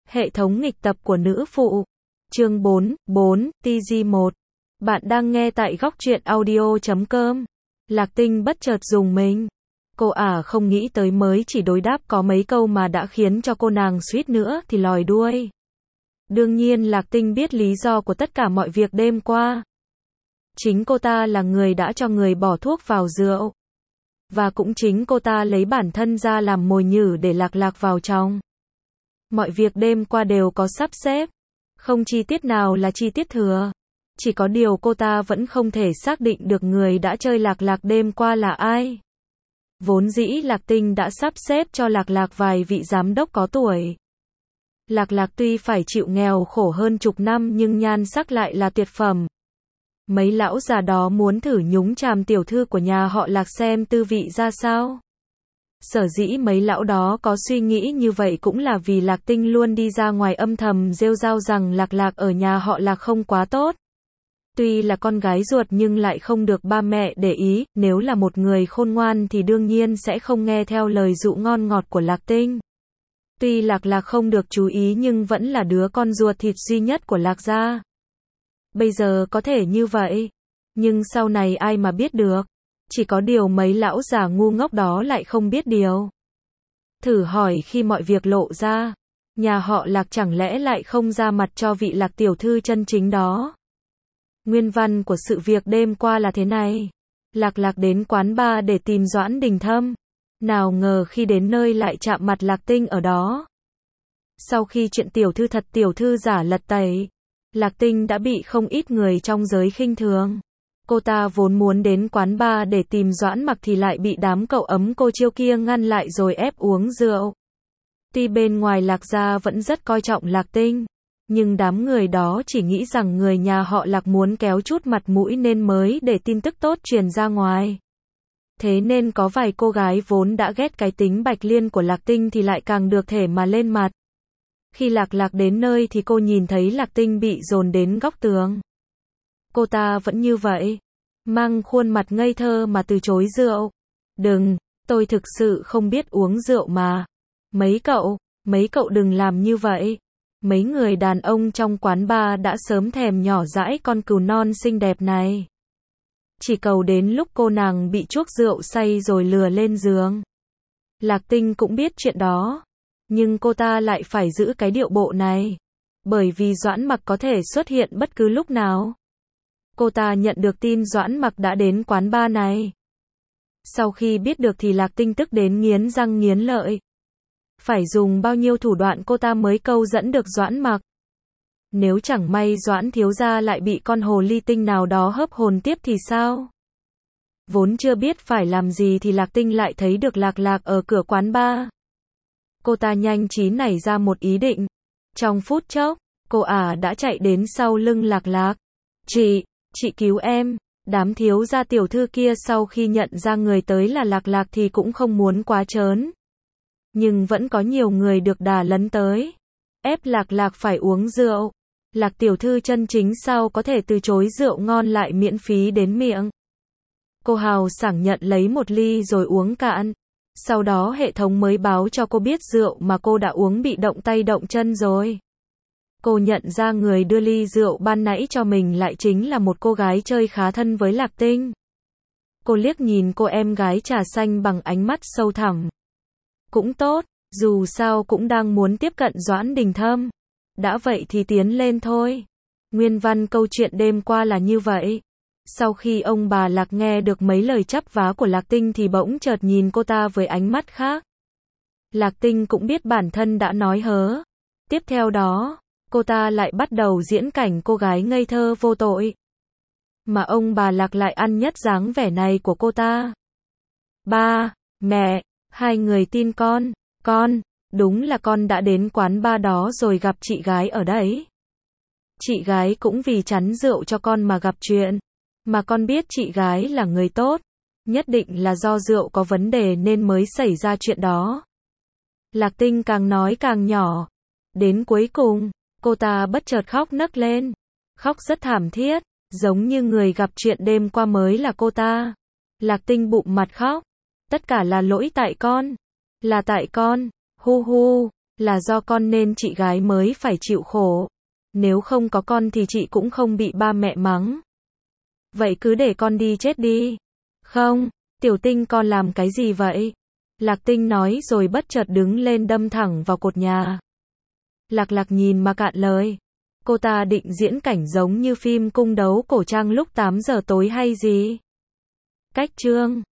Hệ thống nghịch tập của nữ phụ. Chương 4, TG1. Bạn đang nghe tại góc truyện audio.com. Lạc Tinh bất chợt dùng mình. Cô không nghĩ tới mới chỉ đối đáp có mấy câu mà đã khiến cho cô nàng suýt nữa thì lòi đuôi. Đương nhiên Lạc Tinh biết lý do của tất cả mọi việc đêm qua. Chính cô ta là người đã cho người bỏ thuốc vào rượu. Và cũng chính cô ta lấy bản thân ra làm mồi nhử để Lạc vào trong. Mọi việc đêm qua đều có sắp xếp. Không chi tiết nào là chi tiết thừa. Chỉ có điều cô ta vẫn không thể xác định được người đã chơi Lạc đêm qua là ai. Vốn dĩ Lạc Tinh đã sắp xếp cho Lạc vài vị giám đốc có tuổi. Lạc tuy phải chịu nghèo khổ hơn chục năm nhưng nhan sắc lại là tuyệt phẩm. Mấy lão già đó muốn thử nhúng chàm tiểu thư của nhà họ Lạc xem tư vị ra sao. Sở dĩ mấy lão đó có suy nghĩ như vậy cũng là vì Lạc Tinh luôn đi ra ngoài âm thầm rêu rao rằng Lạc ở nhà họ Lạc không quá tốt. Tuy là con gái ruột nhưng lại không được ba mẹ để ý, nếu là một người khôn ngoan thì đương nhiên sẽ không nghe theo lời dụ ngon ngọt của Lạc Tinh. Tuy Lạc không được chú ý nhưng vẫn là đứa con ruột thịt duy nhất của Lạc gia. Bây giờ có thể như vậy, nhưng sau này ai mà biết được. Chỉ có điều mấy lão già ngu ngốc đó lại không biết điều. Thử hỏi khi mọi việc lộ ra, nhà họ Lạc chẳng lẽ lại không ra mặt cho vị Lạc tiểu thư chân chính đó. Nguyên văn của sự việc đêm qua là thế này. Lạc đến quán bar để tìm Doãn Đình Thâm. Nào ngờ khi đến nơi lại chạm mặt Lạc Tinh ở đó. Sau khi chuyện tiểu thư thật tiểu thư giả lật tẩy, Lạc Tinh đã bị không ít người trong giới khinh thường. Cô ta vốn muốn đến quán bar để tìm Doãn Mặc thì lại bị đám cậu ấm cô chiêu kia ngăn lại rồi ép uống rượu. Tuy bên ngoài Lạc gia vẫn rất coi trọng Lạc Tinh, nhưng đám người đó chỉ nghĩ rằng người nhà họ Lạc muốn kéo chút mặt mũi nên mới để tin tức tốt truyền ra ngoài. Thế nên có vài cô gái vốn đã ghét cái tính bạch liên của Lạc Tinh thì lại càng được thể mà lên mặt. Khi Lạc đến nơi thì cô nhìn thấy Lạc Tinh bị dồn đến góc tường. Cô ta vẫn như vậy, mang khuôn mặt ngây thơ mà từ chối rượu. Đừng, tôi thực sự không biết uống rượu mà. Mấy cậu đừng làm như vậy. Mấy người đàn ông trong quán bar đã sớm thèm nhỏ dãi con cừu non xinh đẹp này. Chỉ cầu đến lúc cô nàng bị chuốc rượu say rồi lừa lên giường. Lạc Tinh cũng biết chuyện đó, nhưng cô ta lại phải giữ cái điệu bộ này, bởi vì Doãn Mặc có thể xuất hiện bất cứ lúc nào. Cô ta nhận được tin Doãn Mặc đã đến quán bar này. Sau khi biết được thì Lạc Tinh tức đến nghiến răng nghiến lợi. Phải dùng bao nhiêu thủ đoạn cô ta mới câu dẫn được Doãn Mặc. Nếu chẳng may Doãn thiếu gia lại bị con hồ ly tinh nào đó hớp hồn tiếp thì sao? Vốn chưa biết phải làm gì thì Lạc Tinh lại thấy được Lạc ở cửa quán bar. Cô ta nhanh trí nảy ra một ý định. Trong phút chốc, cô đã chạy đến sau lưng Lạc. Chị cứu em. Đám thiếu gia tiểu thư kia sau khi nhận ra người tới là Lạc thì cũng không muốn quá trớn. Nhưng vẫn có nhiều người được đà lấn tới, ép Lạc phải uống rượu. Lạc tiểu thư chân chính sao có thể từ chối rượu ngon lại miễn phí đến miệng. Cô hào sảng nhận lấy một ly rồi uống cạn. Sau đó hệ thống mới báo cho cô biết rượu mà cô đã uống bị động tay động chân rồi. Cô nhận ra người đưa ly rượu ban nãy cho mình lại chính là một cô gái chơi khá thân với Lạc Tinh. Cô liếc nhìn cô em gái trà xanh bằng ánh mắt sâu thẳm. Cũng tốt, dù sao cũng đang muốn tiếp cận Doãn Đình Thâm. Đã vậy thì tiến lên thôi. Nguyên văn câu chuyện đêm qua là như vậy. Sau khi ông bà Lạc nghe được mấy lời chắp vá của Lạc Tinh thì bỗng chợt nhìn cô ta với ánh mắt khác. Lạc Tinh cũng biết bản thân đã nói hớ. Tiếp theo đó, cô ta lại bắt đầu diễn cảnh cô gái ngây thơ vô tội. Mà ông bà Lạc lại ăn nhất dáng vẻ này của cô ta. Ba, mẹ, hai người tin con, đúng là con đã đến quán bar đó rồi gặp chị gái ở đấy. Chị gái cũng vì chắn rượu cho con mà gặp chuyện. Mà con biết chị gái là người tốt. Nhất định là do rượu có vấn đề nên mới xảy ra chuyện đó. Lạc Tinh càng nói càng nhỏ. Đến cuối cùng, cô ta bất chợt khóc nấc lên. Khóc rất thảm thiết, giống như người gặp chuyện đêm qua mới là cô ta. Lạc Tinh bụng mặt khóc. Tất cả là lỗi tại con. Là tại con. Hu hu. Là do con nên chị gái mới phải chịu khổ. Nếu không có con thì chị cũng không bị ba mẹ mắng. Vậy cứ để con đi chết đi. Không, Tiểu Tinh con làm cái gì vậy? Lạc Tinh nói rồi bất chợt đứng lên đâm thẳng vào cột nhà. Lạc Lạc nhìn mà cạn lời. Cô ta định diễn cảnh giống như phim cung đấu cổ trang lúc 8 giờ tối hay gì? Cách chương